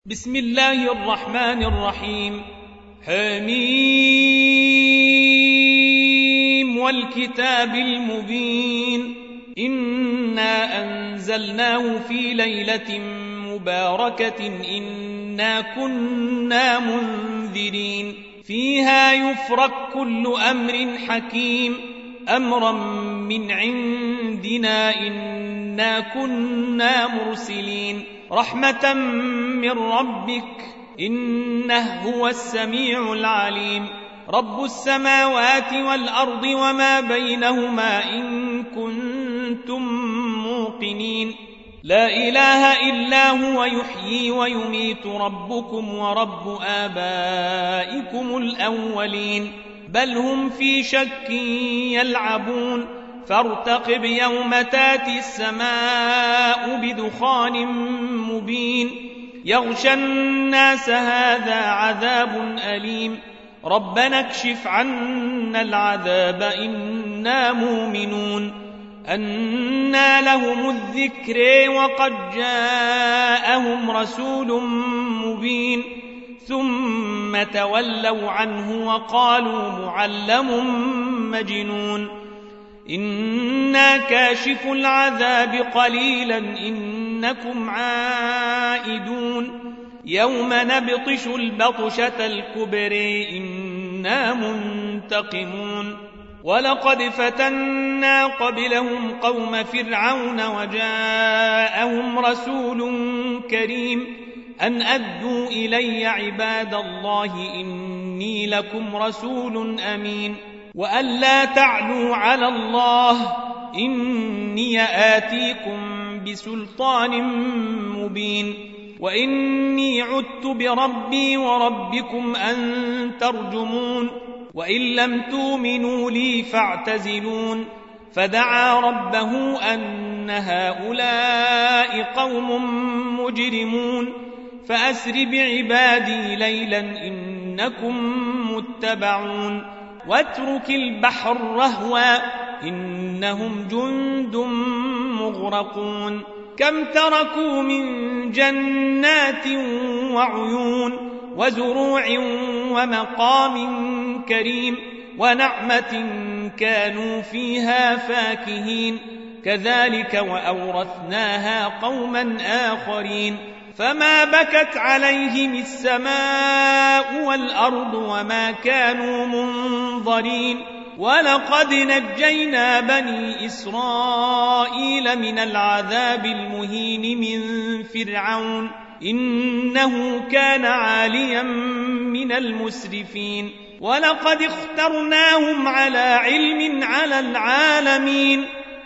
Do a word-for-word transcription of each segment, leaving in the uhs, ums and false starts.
بسم الله الرحمن الرحيم. حميم والكتاب المبين. إنا أنزلناه في ليلة مباركة إنا كنا منذرين فيها يفرق كل أمر حكيم أمرا من عندنا إنا كنا مرسلين رحمة من ربك إنه هو السميع العليم. رب السماوات والأرض وما بينهما إن كنتم موقنين لا إله إلا هو يحيي ويميت ربكم ورب آبائكم الأولين بل هم في شك يلعبون فارتقب يوم تاتي السماء بدخان مبين يغشى الناس هذا عذاب أليم ربنا اكشف عنا العذاب إنا مؤمنون. أنى لهم الذكر وقد جاءهم رسول مبين ثم تولوا عنه وقالوا معلم مجنون إنا كاشف العذاب قليلا إنكم عائدون يوم نبطش البطشة الكبر إنا منتقمون. ولقد فتنا قبلهم قوم فرعون وجاءهم رسول كريم أن أدوا إلي عباد الله إني لكم رسول أمين وأن لا تعلوا على الله إني آتيكم بسلطان مبين وإني عدت بربي وربكم أن ترجمون وإن لم تؤمنوا لي فاعتزلون. فدعا ربه أن هؤلاء قوم مجرمون فأسر بعبادي ليلا إنكم متبعون واترك البحر رهوا إنهم جند مغرقون كم تركوا من جنات وعيون وزروع ومقام كريم ونعمة كانوا فيها فاكهين كذلك وأورثناها قوما آخرين فما بكت عليهم السماء والأرض وما كانوا منظرين. ولقد نجينا بني إسرائيل من العذاب المهين من فرعون إنه كان عاليا من المسرفين ولقد اخترناهم على علم على العالمين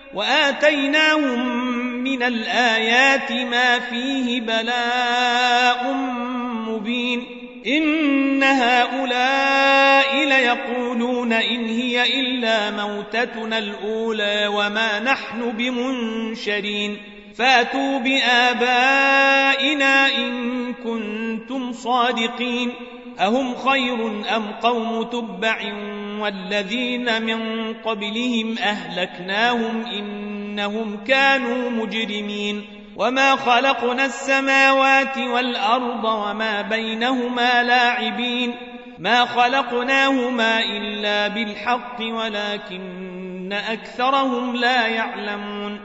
وآتيناهم من الآيات ما فيه بلاء مبين. إن هؤلاء ليقولون إن هي إلا موتتنا الأولى وما نحن بمنشرين فاتوا بآبائنا إن كنتم صادقين أهم خير أم قوم تبع والذين من قبلهم أهلكناهم إنهم كانوا مجرمين. وما خلقنا السماوات والأرض وما بينهما لاعبين ما خلقناهما إلا بالحق ولكن أكثرهم لا يعلمون.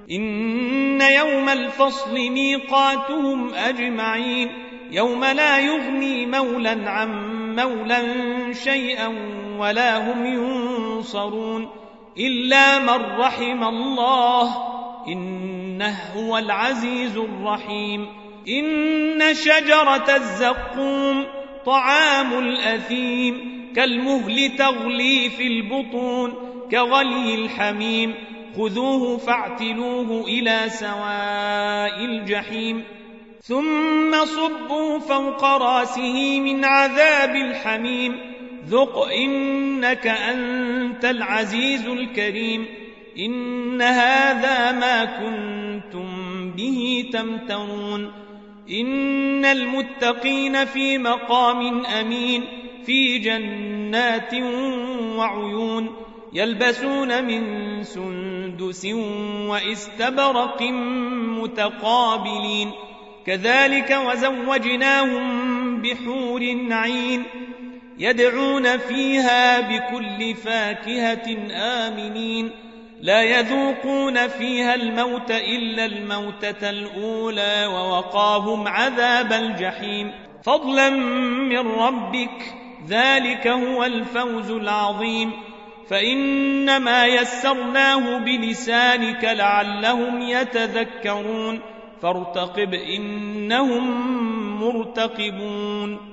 إن يوم الفصل ميقاتهم أجمعين يوم لا يغني مولا عن مولا شيئا ولا هم ينصرون إلا من رحم الله إنه هو العزيز الرحيم. إن شجرة الزقوم طعام الأثيم كالمهل تغلي في البطون كغلي الحميم خذوه فاعتلوه إلى سواء الجحيم ثم صبوا فوق راسه من عذاب الحميم ذق إنك أنت العزيز الكريم. إن هذا ما كنتم به تمترون. إن المتقين في مقام أمين في جنات وعيون يلبسون من سندس وإستبرق متقابلين كذلك وزوجناهم بحور عين يدعون فيها بكل فاكهة آمنين لا يذوقون فيها الموت إلا الموتة الأولى ووقاهم عذاب الجحيم فضلا من ربك ذلك هو الفوز العظيم فإنما يسرناه بلسانك لعلهم يتذكرون فارتقب إنهم مرتقبون